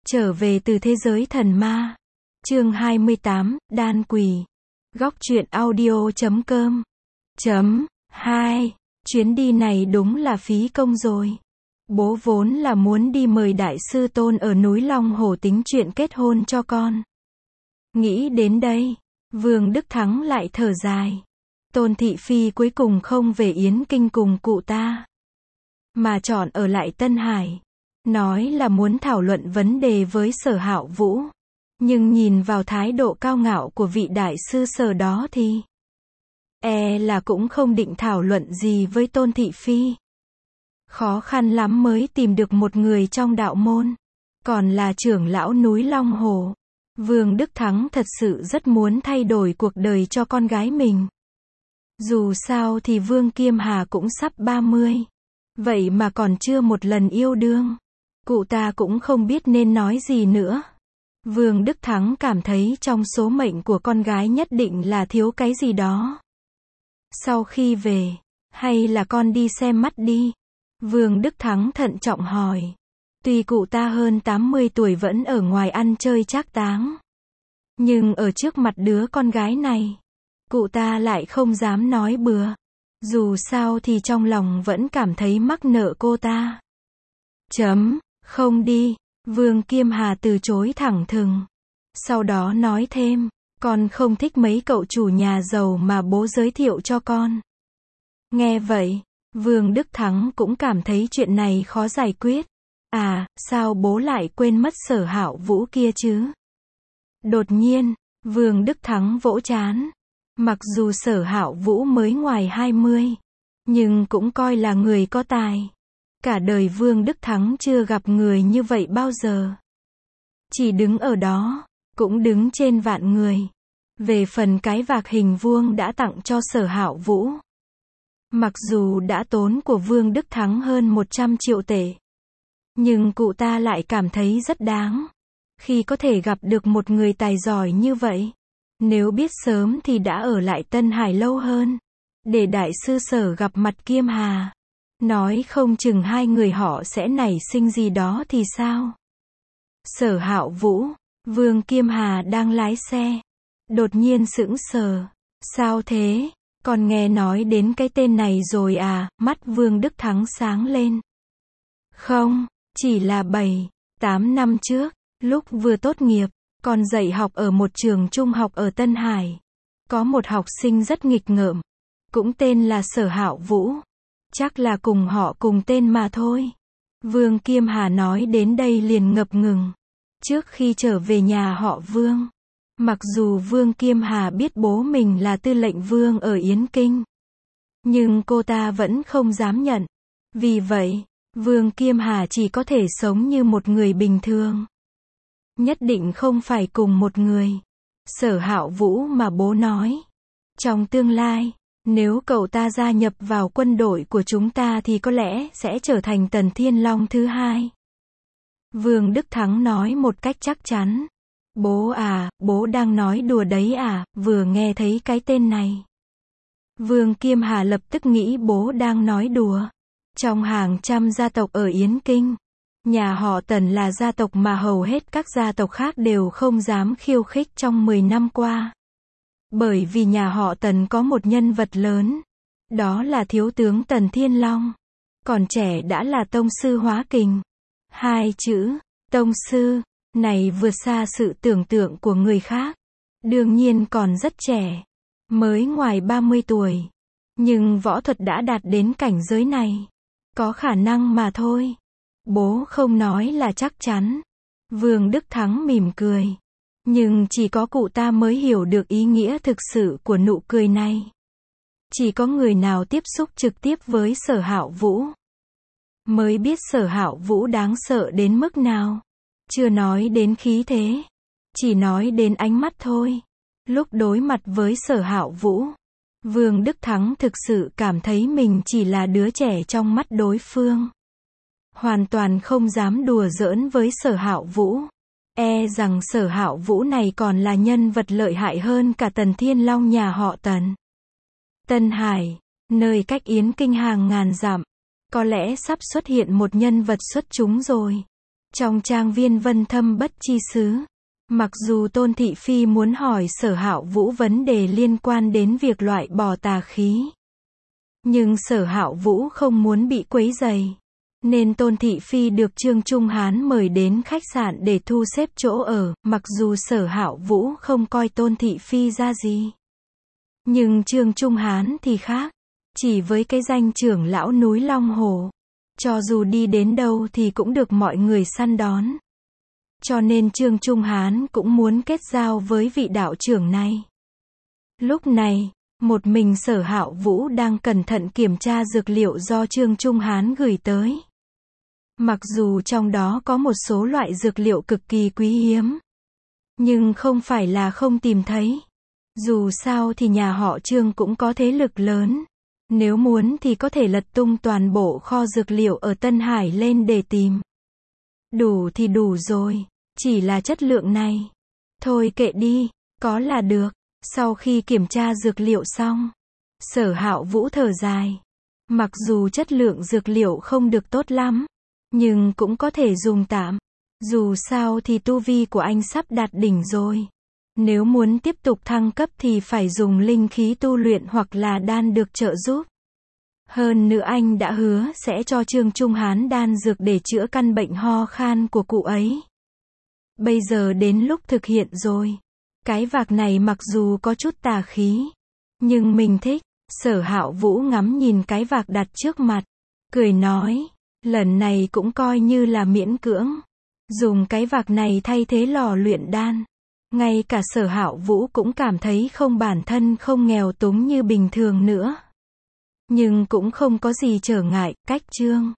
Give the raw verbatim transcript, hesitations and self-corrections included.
Trở về từ thế giới thần ma. Chương hai mươi tám, Đan Quỷ. Góc truyện audio chấm com. Chấm hai. Chuyến đi này đúng là phí công rồi. Bố vốn là muốn đi mời đại sư Tôn ở núi Long Hồ tính chuyện kết hôn cho con. Nghĩ đến đây, Vương Đức Thắng lại thở dài. Tôn Thị Phi cuối cùng không về Yến Kinh cùng cụ ta, mà chọn ở lại Tân Hải. Nói là muốn thảo luận vấn đề với Sở Hạo Vũ. Nhưng nhìn vào thái độ cao ngạo của vị đại sư Sở đó thì e là cũng không định thảo luận gì với Tôn Thị Phi. Khó khăn lắm mới tìm được một người trong đạo môn, còn là trưởng lão núi Long Hồ. Vương Đức Thắng thật sự rất muốn thay đổi cuộc đời cho con gái mình. Dù sao thì Vương Kiêm Hà cũng sắp ba mươi. Vậy mà còn chưa một lần yêu đương. Cụ ta cũng không biết nên nói gì nữa. Vương Đức Thắng cảm thấy trong số mệnh của con gái nhất định là thiếu cái gì đó. Sau khi về, hay là con đi xem mắt đi? Vương Đức Thắng thận trọng hỏi. Tuy cụ ta hơn tám mươi tuổi vẫn ở ngoài ăn chơi trác táng, nhưng ở trước mặt đứa con gái này, cụ ta lại không dám nói bừa. Dù sao thì trong lòng vẫn cảm thấy mắc nợ cô ta. Chấm, không đi. Vương Kiêm Hà từ chối thẳng thừng. Sau đó nói thêm, con không thích mấy cậu chủ nhà giàu mà bố giới thiệu cho con. Nghe vậy, Vương Đức Thắng cũng cảm thấy chuyện này khó giải quyết. À, sao bố lại quên mất Sở Hạo Vũ kia chứ? Đột nhiên, Vương Đức Thắng vỗ trán. Mặc dù Sở Hạo Vũ mới ngoài hai mươi, nhưng cũng coi là người có tài. Cả đời Vương Đức Thắng chưa gặp người như vậy bao giờ. Chỉ đứng ở đó, cũng đứng trên vạn người. Về phần cái vạc hình vuông đã tặng cho Sở Hạo Vũ, mặc dù đã tốn của Vương Đức Thắng hơn một trăm triệu tệ, nhưng cụ ta lại cảm thấy rất đáng, khi có thể gặp được một người tài giỏi như vậy. Nếu biết sớm thì đã ở lại Tân Hải lâu hơn, để đại sư Sở gặp mặt Kiêm Hà. Nói không chừng hai người họ sẽ nảy sinh gì đó thì sao? Sở Hạo Vũ, Vương Kiêm Hà đang lái xe, đột nhiên sững sờ. Sao thế? Còn nghe nói đến cái tên này rồi à? Mắt Vương Đức Thắng sáng lên. Không, chỉ là bảy, tám năm trước, lúc vừa tốt nghiệp, còn dạy học ở một trường trung học ở Tân Hải. Có một học sinh rất nghịch ngợm, cũng tên là Sở Hạo Vũ. Chắc là cùng họ cùng tên mà thôi. Vương Kiêm Hà nói đến đây liền ngập ngừng. Trước khi trở về nhà họ Vương, mặc dù Vương Kiêm Hà biết bố mình là tư lệnh Vương ở Yến Kinh, nhưng cô ta vẫn không dám nhận. Vì vậy, Vương Kiêm Hà chỉ có thể sống như một người bình thường. Nhất định không phải cùng một người. Sở Hạo Vũ mà bố nói. Trong tương lai, nếu cậu ta gia nhập vào quân đội của chúng ta thì có lẽ sẽ trở thành Tần Thiên Long thứ hai. Vương Đức Thắng nói một cách chắc chắn. Bố à, bố đang nói đùa đấy à? Vừa nghe thấy cái tên này, Vương Kiêm Hà lập tức nghĩ bố đang nói đùa. Trong hàng trăm gia tộc ở Yến Kinh, nhà họ Tần là gia tộc mà hầu hết các gia tộc khác đều không dám khiêu khích trong mười năm qua. Bởi vì nhà họ Tần có một nhân vật lớn, đó là thiếu tướng Tần Thiên Long. Còn trẻ đã là tông sư hóa kình. Hai chữ, tông sư, này vượt xa sự tưởng tượng của người khác. Đương nhiên còn rất trẻ, mới ngoài ba mươi tuổi. Nhưng võ thuật đã đạt đến cảnh giới này. Có khả năng mà thôi. Bố không nói là chắc chắn. Vương Đức Thắng mỉm cười. Nhưng chỉ có cụ ta mới hiểu được ý nghĩa thực sự của nụ cười này. Chỉ có người nào tiếp xúc trực tiếp với Sở Hạo Vũ mới biết Sở Hạo Vũ đáng sợ đến mức nào. Chưa nói đến khí thế, chỉ nói đến ánh mắt thôi. Lúc đối mặt với Sở Hạo Vũ, Vương Đức Thắng thực sự cảm thấy mình chỉ là đứa trẻ trong mắt đối phương. Hoàn toàn không dám đùa giỡn với Sở Hạo Vũ. E rằng Sở Hạo Vũ này còn là nhân vật lợi hại hơn cả Tần Thiên Long nhà họ Tần. Tân Hải, nơi cách Yến Kinh hàng ngàn dặm, có lẽ sắp xuất hiện một nhân vật xuất chúng rồi. Trong trang viên Vân Thâm Bất Chi Xứ, mặc dù Tôn Thị Phi muốn hỏi Sở Hạo Vũ vấn đề liên quan đến việc loại bỏ tà khí, nhưng Sở Hạo Vũ không muốn bị quấy rầy, nên Tôn Thị Phi được Trương Trung Hán mời đến khách sạn để thu xếp chỗ ở, mặc dù Sở Hạo Vũ không coi Tôn Thị Phi ra gì. Nhưng Trương Trung Hán thì khác, chỉ với cái danh trưởng lão núi Long Hồ, cho dù đi đến đâu thì cũng được mọi người săn đón. Cho nên Trương Trung Hán cũng muốn kết giao với vị đạo trưởng này. Lúc này, một mình Sở Hạo Vũ đang cẩn thận kiểm tra dược liệu do Trương Trung Hán gửi tới. Mặc dù trong đó có một số loại dược liệu cực kỳ quý hiếm, nhưng không phải là không tìm thấy. Dù sao thì nhà họ Trương cũng có thế lực lớn. Nếu muốn thì có thể lật tung toàn bộ kho dược liệu ở Tân Hải lên để tìm. Đủ thì đủ rồi, chỉ là chất lượng này. Thôi kệ đi, có là được. Sau khi kiểm tra dược liệu xong, Sở Hạo Vũ thở dài. Mặc dù chất lượng dược liệu không được tốt lắm, nhưng cũng có thể dùng tạm. Dù sao thì tu vi của anh sắp đạt đỉnh rồi. Nếu muốn tiếp tục thăng cấp thì phải dùng linh khí tu luyện hoặc là đan được trợ giúp. Hơn nữa anh đã hứa sẽ cho Trương Trung Hán đan dược để chữa căn bệnh ho khan của cụ ấy. Bây giờ đến lúc thực hiện rồi. Cái vạc này mặc dù có chút tà khí, nhưng mình thích. Sở Hạo Vũ ngắm nhìn cái vạc đặt trước mặt, cười nói, lần này cũng coi như là miễn cưỡng. Dùng cái vạc này thay thế lò luyện đan. Ngay cả Sở Hạo Vũ cũng cảm thấy không bản thân không nghèo túng như bình thường nữa. Nhưng cũng không có gì trở ngại, cách Trương